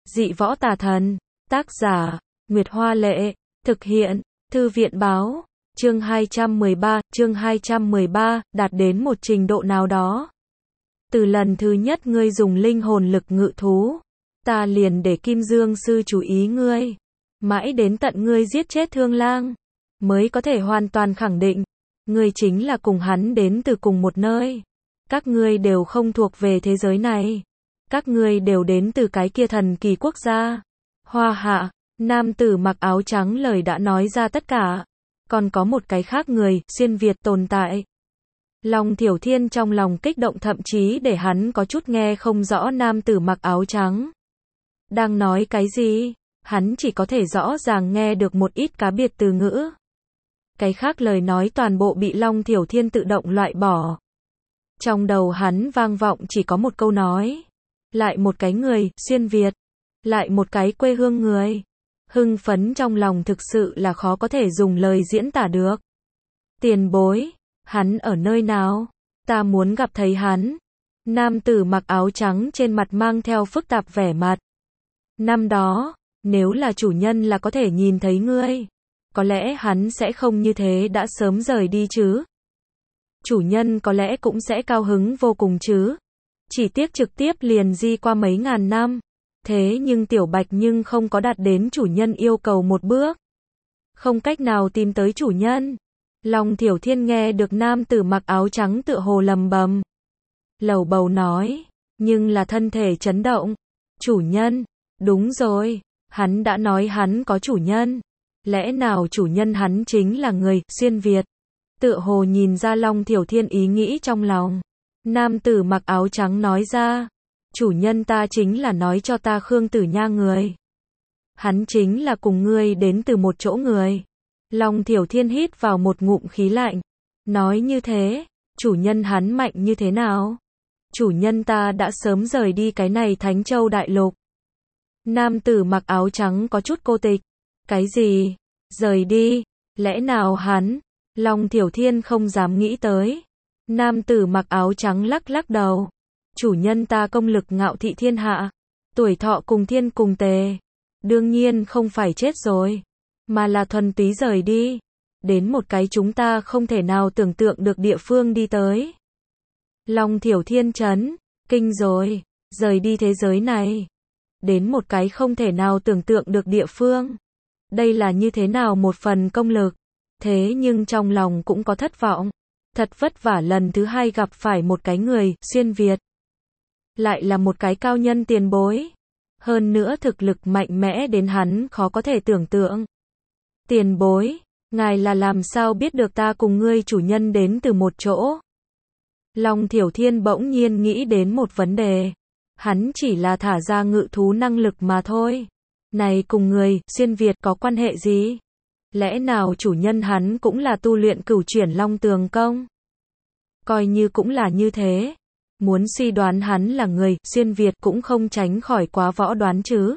Dị võ tà thần. Tác giả, Nguyệt Hoa Lệ. Thực hiện, Thư viện Báo. Chương 213, đạt đến một trình độ nào đó. Từ lần thứ nhất ngươi dùng linh hồn lực ngự thú, ta liền để Kim Dương Sư chú ý ngươi. Mãi đến tận ngươi giết chết Thương Lang, mới có thể hoàn toàn khẳng định, ngươi chính là cùng hắn đến từ cùng một nơi. Các ngươi đều không thuộc về thế giới này. Các ngươi đều đến từ cái kia thần kỳ quốc gia. Hoa Hạ, nam tử mặc áo trắng lời đã nói ra tất cả. Còn có một cái khác người, xuyên Việt tồn tại. Long Thiểu Thiên trong lòng kích động thậm chí để hắn có chút nghe không rõ nam tử mặc áo trắng đang nói cái gì. Hắn chỉ có thể rõ ràng nghe được một ít cá biệt từ ngữ. Cái khác lời nói toàn bộ bị Long Thiểu Thiên tự động loại bỏ. Trong đầu hắn vang vọng chỉ có một câu nói. Lại một cái người, xuyên Việt. Lại một cái quê hương người. Hưng phấn trong lòng thực sự là khó có thể dùng lời diễn tả được. Tiền bối, hắn ở nơi nào? Ta muốn gặp thấy hắn. Nam tử mặc áo trắng trên mặt mang theo phức tạp vẻ mặt. Năm đó, nếu là chủ nhân là có thể nhìn thấy ngươi, có lẽ hắn sẽ không như thế đã sớm rời đi chứ. Chủ nhân có lẽ cũng sẽ cao hứng vô cùng chứ. Chỉ tiếc trực tiếp liền di qua mấy ngàn năm. Thế nhưng Tiểu Bạch nhưng không có đạt đến chủ nhân yêu cầu một bước. Không cách nào tìm tới chủ nhân. Long Thiểu Thiên nghe được nam tử mặc áo trắng tựa hồ lầm bầm. Lầu bầu nói, nhưng là thân thể chấn động. Chủ nhân, đúng rồi, hắn đã nói hắn có chủ nhân. Lẽ nào chủ nhân hắn chính là người, xuyên Việt? Tựa hồ nhìn ra Long Thiểu Thiên ý nghĩ trong lòng. Nam tử mặc áo trắng nói ra, chủ nhân ta chính là nói cho ta Khương Tử Nha người. Hắn chính là cùng ngươi đến từ một chỗ người. Long Thiểu Thiên hít vào một ngụm khí lạnh. Nói như thế, chủ nhân hắn mạnh như thế nào? Chủ nhân ta đã sớm rời đi cái này Thánh Châu Đại Lục. Nam tử mặc áo trắng có chút cô tịch. Cái gì? Rời đi? Lẽ nào hắn? Long Thiểu Thiên không dám nghĩ tới. Nam tử mặc áo trắng lắc lắc đầu. Chủ nhân ta công lực ngạo thị thiên hạ. Tuổi thọ cùng thiên cùng tề. Đương nhiên không phải chết rồi. Mà là thuần túy rời đi. Đến một cái chúng ta không thể nào tưởng tượng được địa phương đi tới. Long Thiểu Thiên chấn. Kinh rồi. Rời đi thế giới này. Đến một cái không thể nào tưởng tượng được địa phương. Đây là như thế nào một phần công lực. Thế nhưng trong lòng cũng có thất vọng. Thật vất vả lần thứ hai gặp phải một cái người, xuyên Việt. Lại là một cái cao nhân tiền bối. Hơn nữa thực lực mạnh mẽ đến hắn khó có thể tưởng tượng. Tiền bối, ngài là làm sao biết được ta cùng ngươi chủ nhân đến từ một chỗ? Long Thiểu Thiên bỗng nhiên nghĩ đến một vấn đề. Hắn chỉ là thả ra ngự thú năng lực mà thôi. Này cùng người, xuyên Việt có quan hệ gì? Lẽ nào chủ nhân hắn cũng là tu luyện cửu chuyển Long Tường Công? Coi như cũng là như thế. Muốn suy đoán hắn là người, xuyên Việt cũng không tránh khỏi quá võ đoán chứ.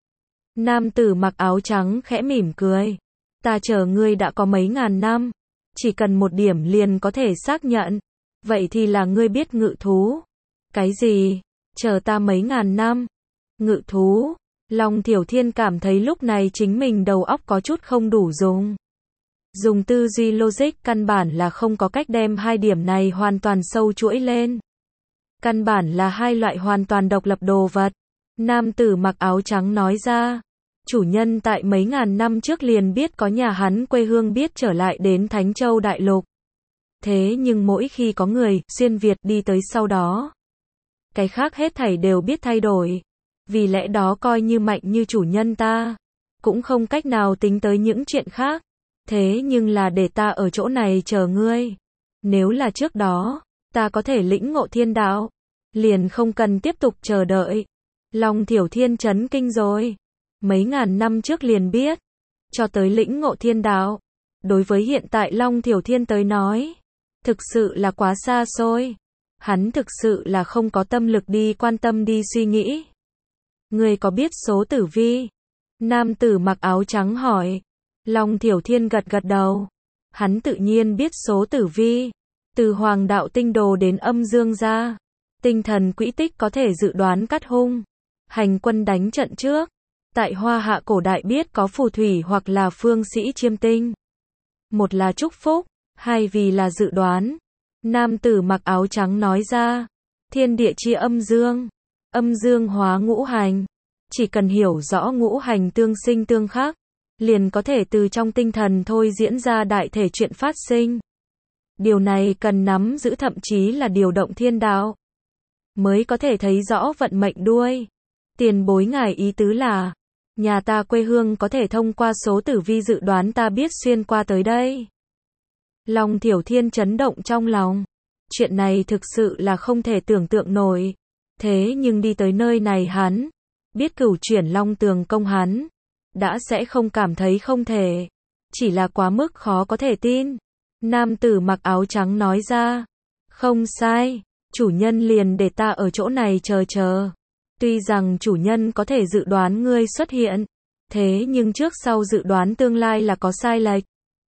Nam tử mặc áo trắng khẽ mỉm cười. Ta chờ ngươi đã có mấy ngàn năm. Chỉ cần một điểm liền có thể xác nhận. Vậy thì là ngươi biết ngự thú. Cái gì? Chờ ta mấy ngàn năm? Ngự thú? Long Thiểu Thiên cảm thấy lúc này chính mình đầu óc có chút không đủ dùng. Dùng tư duy logic căn bản là không có cách đem hai điểm này hoàn toàn sâu chuỗi lên. Căn bản là hai loại hoàn toàn độc lập đồ vật. Nam tử mặc áo trắng nói ra. Chủ nhân tại mấy ngàn năm trước liền biết có nhà hắn quê hương biết trở lại đến Thánh Châu Đại Lục. Thế nhưng mỗi khi có người, xuyên Việt đi tới sau đó. Cái khác hết thảy đều biết thay đổi. Vì lẽ đó coi như mạnh như chủ nhân ta. Cũng không cách nào tính tới những chuyện khác. Thế nhưng là để ta ở chỗ này chờ ngươi. Nếu là trước đó, ta có thể lĩnh ngộ thiên đạo. Liền không cần tiếp tục chờ đợi. Long Thiểu Thiên chấn kinh rồi. Mấy ngàn năm trước liền biết. Cho tới lĩnh ngộ thiên đạo. Đối với hiện tại Long Thiểu Thiên tới nói. Thực sự là quá xa xôi. Hắn thực sự là không có tâm lực đi quan tâm đi suy nghĩ. Ngươi có biết số tử vi? Nam tử mặc áo trắng hỏi. Long Thiểu Thiên gật gật đầu. Hắn tự nhiên biết số tử vi. Từ Hoàng Đạo Tinh Đồ đến Âm Dương gia. Tinh thần quỹ tích có thể dự đoán cát hung. hành quân đánh trận trước. Tại Hoa Hạ cổ đại biết có phù thủy hoặc là phương sĩ chiêm tinh. Một là chúc phúc, hai vì là dự đoán. Nam tử mặc áo trắng nói ra, thiên địa chia âm dương hóa ngũ hành. Chỉ cần hiểu rõ ngũ hành tương sinh tương khắc, liền có thể từ trong tinh thần thôi diễn ra đại thể chuyện phát sinh. Điều này cần nắm giữ, thậm chí là điều động thiên đạo, mới có thể thấy rõ vận mệnh đuôi. Tiền bối ngài ý tứ là, nhà ta quê hương có thể thông qua số tử vi dự đoán ta biết xuyên qua tới đây. Long Thiểu Thiên chấn động trong lòng. Chuyện này thực sự là không thể tưởng tượng nổi. Thế nhưng đi tới nơi này hắn biết Cửu Chuyển Long Tường công hắn đã sẽ không cảm thấy không thể. Chỉ là quá mức khó có thể tin. Nam tử mặc áo trắng nói ra, không sai, chủ nhân liền để ta ở chỗ này chờ. Tuy rằng chủ nhân có thể dự đoán ngươi xuất hiện, thế nhưng trước sau dự đoán tương lai là có sai lệch.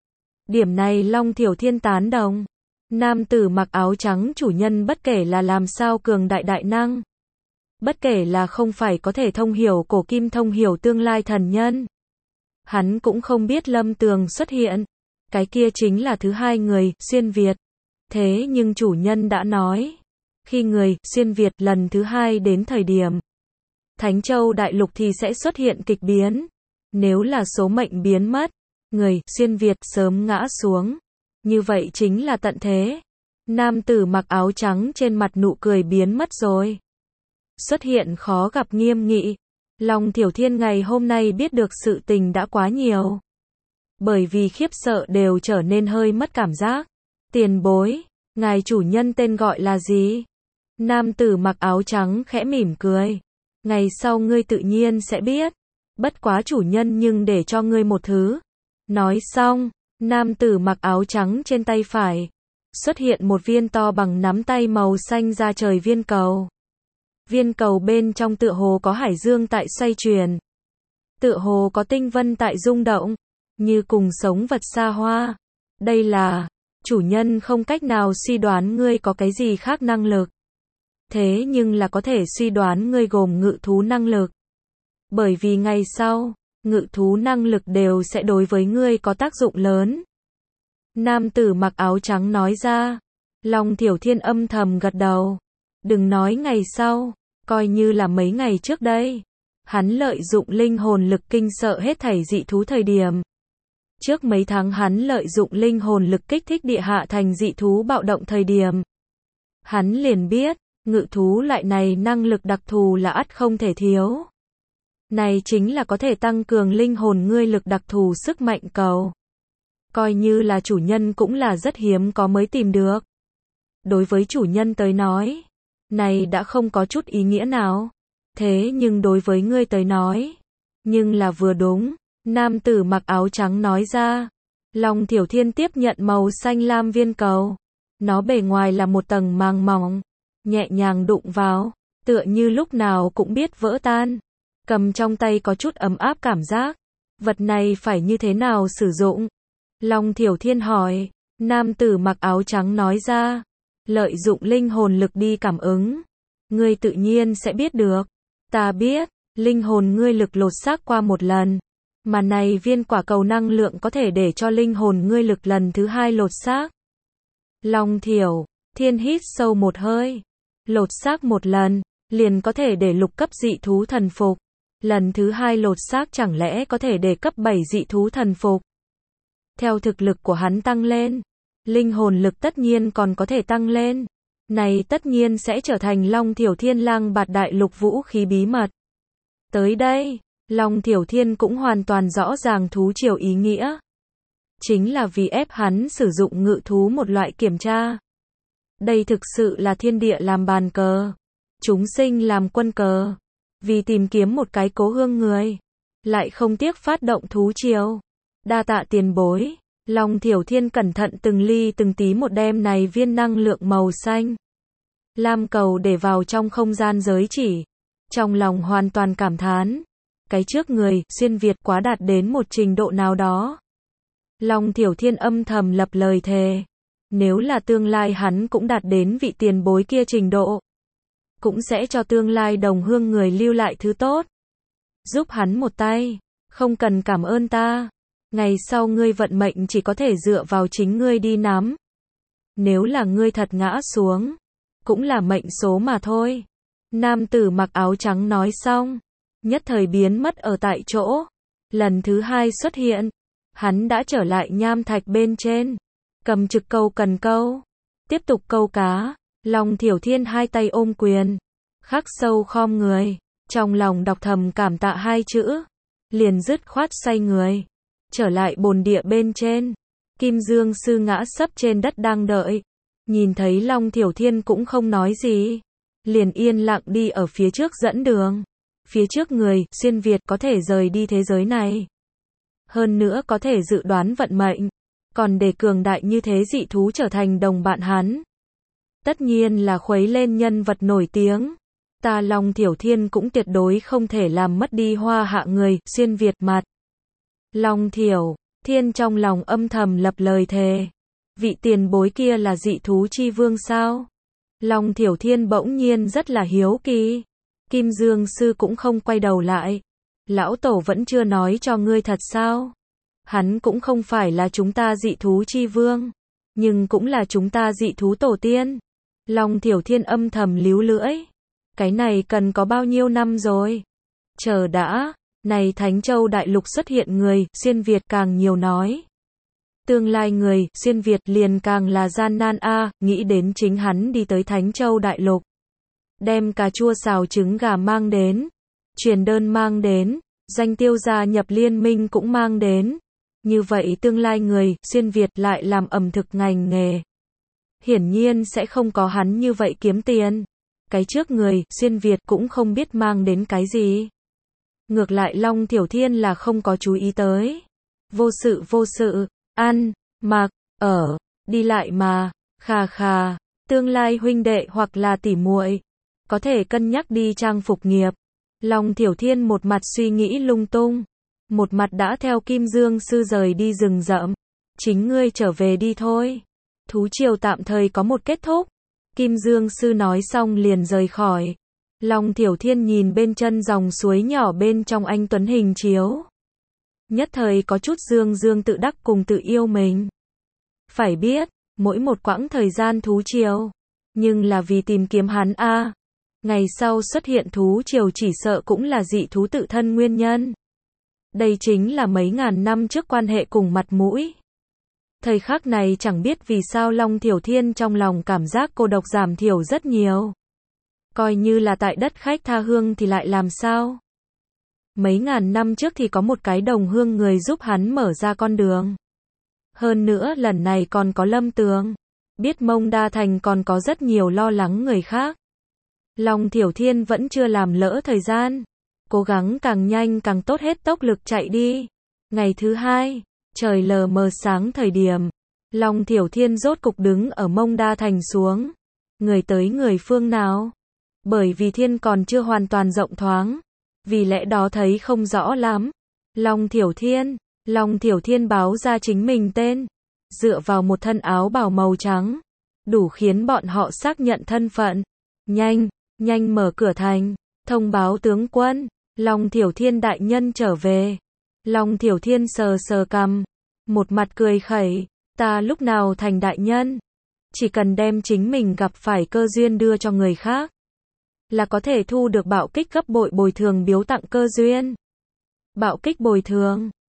Điểm này Long Thiểu Thiên tán đồng. Nam tử mặc áo trắng chủ nhân bất kể là làm sao cường đại đại năng, bất kể là không phải có thể thông hiểu cổ kim thông hiểu tương lai thần nhân, hắn cũng không biết Lâm Tường xuất hiện. Cái kia chính là thứ hai người, xuyên Việt. Thế nhưng chủ nhân đã nói, khi người, xuyên Việt lần thứ hai đến thời điểm Thánh Châu Đại Lục thì sẽ xuất hiện kịch biến. Nếu là số mệnh biến mất, người, xuyên Việt sớm ngã xuống. Như vậy chính là tận thế. Nam tử mặc áo trắng trên mặt nụ cười biến mất rồi. Xuất hiện khó gặp nghiêm nghị. Long Thiểu Thiên ngày hôm nay biết được sự tình đã quá nhiều. Bởi vì khiếp sợ đều trở nên hơi mất cảm giác. Tiền bối, ngài chủ nhân tên gọi là gì? Nam tử mặc áo trắng khẽ mỉm cười. Ngày sau ngươi tự nhiên sẽ biết. Bất quá chủ nhân nhưng để cho ngươi một thứ. Nói xong, nam tử mặc áo trắng trên tay phải xuất hiện một viên to bằng nắm tay màu xanh ra trời viên cầu. Viên cầu bên trong tựa hồ có hải dương tại xoay chuyển, tựa hồ có tinh vân tại rung động, như cùng sống vật xa hoa. Đây là, chủ nhân không cách nào suy đoán ngươi có cái gì khác năng lực. Thế nhưng là có thể suy đoán ngươi gồm ngự thú năng lực. Bởi vì ngày sau, ngự thú năng lực đều sẽ đối với ngươi có tác dụng lớn. Nam tử mặc áo trắng nói ra. Long Thiểu Thiên âm thầm gật đầu. Đừng nói ngày sau, coi như là mấy ngày trước đây. Hắn lợi dụng linh hồn lực kinh sợ hết thảy dị thú thời điểm. Trước mấy tháng hắn lợi dụng linh hồn lực kích thích địa hạ thành dị thú bạo động thời điểm. Hắn liền biết, ngự thú loại này năng lực đặc thù là ắt không thể thiếu. Này chính là có thể tăng cường linh hồn ngươi lực đặc thù sức mạnh cầu. Coi như là chủ nhân cũng là rất hiếm có mới tìm được. Đối với chủ nhân tới nói, này đã không có chút ý nghĩa nào. Thế nhưng đối với ngươi tới nói, nhưng là vừa đúng. Nam tử mặc áo trắng nói ra. Long Thiểu Thiên tiếp nhận màu xanh lam viên cầu. Nó bề ngoài là một tầng màng mỏng, nhẹ nhàng đụng vào, tựa như lúc nào cũng biết vỡ tan. Cầm trong tay có chút ấm áp cảm giác. Vật này phải như thế nào sử dụng? Long Thiểu Thiên hỏi. Nam tử mặc áo trắng nói ra. Lợi dụng linh hồn lực đi cảm ứng. Ngươi tự nhiên sẽ biết được. Ta biết, linh hồn ngươi lực lột xác qua một lần. Mà này viên quả cầu năng lượng có thể để cho linh hồn ngươi lực lần thứ hai lột xác. Long Thiểu Thiên hít sâu một hơi. Lột xác một lần, liền có thể để lục cấp dị thú thần phục. Lần thứ hai lột xác chẳng lẽ có thể để cấp 7 dị thú thần phục. Theo thực lực của hắn tăng lên, linh hồn lực tất nhiên còn có thể tăng lên. Này tất nhiên sẽ trở thành Long Thiểu Thiên lang bạt đại lục vũ khí bí mật. Tới đây, Long Thiểu Thiên cũng hoàn toàn rõ ràng thú triều ý nghĩa. Chính là vì ép hắn sử dụng ngự thú một loại kiểm tra. Đây thực sự là thiên địa làm bàn cờ, chúng sinh làm quân cờ. Vì tìm kiếm một cái cố hương người, lại không tiếc phát động thú triều. Đa tạ tiền bối. Long Thiểu Thiên cẩn thận từng ly từng tí một đem này viên năng lượng màu xanh lam cầu để vào trong không gian giới chỉ. Trong lòng hoàn toàn cảm thán. Cái trước người, xuyên Việt quá đạt đến một trình độ nào đó. Long Thiểu Thiên âm thầm lập lời thề. Nếu là tương lai hắn cũng đạt đến vị tiền bối kia trình độ, cũng sẽ cho tương lai đồng hương người lưu lại thứ tốt. Giúp hắn một tay, không cần cảm ơn ta. Ngày sau ngươi vận mệnh chỉ có thể dựa vào chính ngươi đi nắm. Nếu là ngươi thật ngã xuống, cũng là mệnh số mà thôi. Nam tử mặc áo trắng nói xong, nhất thời biến mất ở tại chỗ. Lần thứ hai xuất hiện, hắn đã trở lại nham thạch bên trên, cầm trực câu cần câu, tiếp tục câu cá. Long Thiểu Thiên hai tay ôm quyền, khắc sâu khom người, trong lòng đọc thầm cảm tạ hai chữ, liền dứt khoát xoay người, trở lại bồn địa bên trên. Kim Dương sư ngã sấp trên đất đang đợi, nhìn thấy Long Thiểu Thiên cũng không nói gì, liền yên lặng đi ở phía trước dẫn đường. Phía trước người, xuyên Việt có thể rời đi thế giới này. Hơn nữa có thể dự đoán vận mệnh, còn để cường đại như thế dị thú trở thành đồng bạn hắn. Tất nhiên là khuấy lên nhân vật nổi tiếng. Ta Long Thiểu Thiên cũng tuyệt đối không thể làm mất đi hoa hạ người, xuyên Việt mặt. Long Thiểu Thiên trong lòng âm thầm lập lời thề. Vị tiền bối kia là dị thú chi vương sao? Long Thiểu Thiên bỗng nhiên rất là hiếu kỳ. Kim Dương sư cũng không quay đầu lại. Lão tổ vẫn chưa nói cho ngươi thật sao? Hắn cũng không phải là chúng ta dị thú chi vương, nhưng cũng là chúng ta dị thú tổ tiên. Long Thiểu Thiên âm thầm líu lưỡi. Cái này cần có bao nhiêu năm rồi? Chờ đã, này Thánh Châu Đại Lục xuất hiện người, xuyên Việt càng nhiều nói. Tương lai người, xuyên Việt liền càng là gian nan nghĩ đến chính hắn đi tới Thánh Châu Đại Lục. Đem cà chua xào trứng gà mang đến, truyền đơn mang đến, danh tiêu gia nhập liên minh cũng mang đến. Như vậy tương lai người, xuyên Việt lại làm ẩm thực ngành nghề. Hiển nhiên sẽ không có hắn như vậy kiếm tiền. Cái trước người, xuyên Việt cũng không biết mang đến cái gì. Ngược lại Long Thiểu Thiên là không có chú ý tới. Vô sự, ăn, mặc, ở, đi lại mà, khà, tương lai huynh đệ hoặc là tỉ muội, có thể cân nhắc đi trang phục nghiệp. Long Thiểu Thiên một mặt suy nghĩ lung tung, một mặt đã theo Kim Dương sư rời đi rừng rậm. Chính ngươi trở về đi thôi. Thú triều tạm thời có một kết thúc. Kim Dương sư nói xong liền rời khỏi. Long Thiểu Thiên nhìn bên chân dòng suối nhỏ bên trong anh tuấn hình chiếu. Nhất thời có chút dương tự đắc cùng tự yêu mình. Phải biết, mỗi một quãng thời gian thú triều, nhưng là vì tìm kiếm hắn ngày sau xuất hiện thú triều chỉ sợ cũng là dị thú tự thân nguyên nhân. Đây chính là mấy ngàn năm trước quan hệ cùng mặt mũi. Thời khắc này chẳng biết vì sao Long Thiểu Thiên trong lòng cảm giác cô độc giảm thiểu rất nhiều. Coi như là tại đất khách tha hương thì lại làm sao? Mấy ngàn năm trước thì có một cái đồng hương người giúp hắn mở ra con đường. Hơn nữa lần này còn có Lâm Tường. Biết Mông Đa Thành còn có rất nhiều lo lắng người khác. Long Thiểu Thiên vẫn chưa làm lỡ thời gian. Cố gắng càng nhanh càng tốt hết tốc lực chạy đi. Ngày thứ hai, trời lờ mờ sáng thời điểm, Long Thiểu Thiên rốt cục đứng ở Mông Đa Thành xuống. Người tới người phương nào? Bởi vì thiên còn chưa hoàn toàn rộng thoáng, vì lẽ đó thấy không rõ lắm. Long Thiểu Thiên báo ra chính mình tên, dựa vào một thân áo bào màu trắng, đủ khiến bọn họ xác nhận thân phận. Nhanh mở cửa thành, thông báo tướng quân, Long Thiểu Thiên đại nhân trở về. Long Thiểu Thiên sờ cằm, một mặt cười khẩy, ta lúc nào thành đại nhân? Chỉ cần đem chính mình gặp phải cơ duyên đưa cho người khác, là có thể thu được bạo kích gấp bội bồi thường biếu tặng cơ duyên. Bạo kích bồi thường,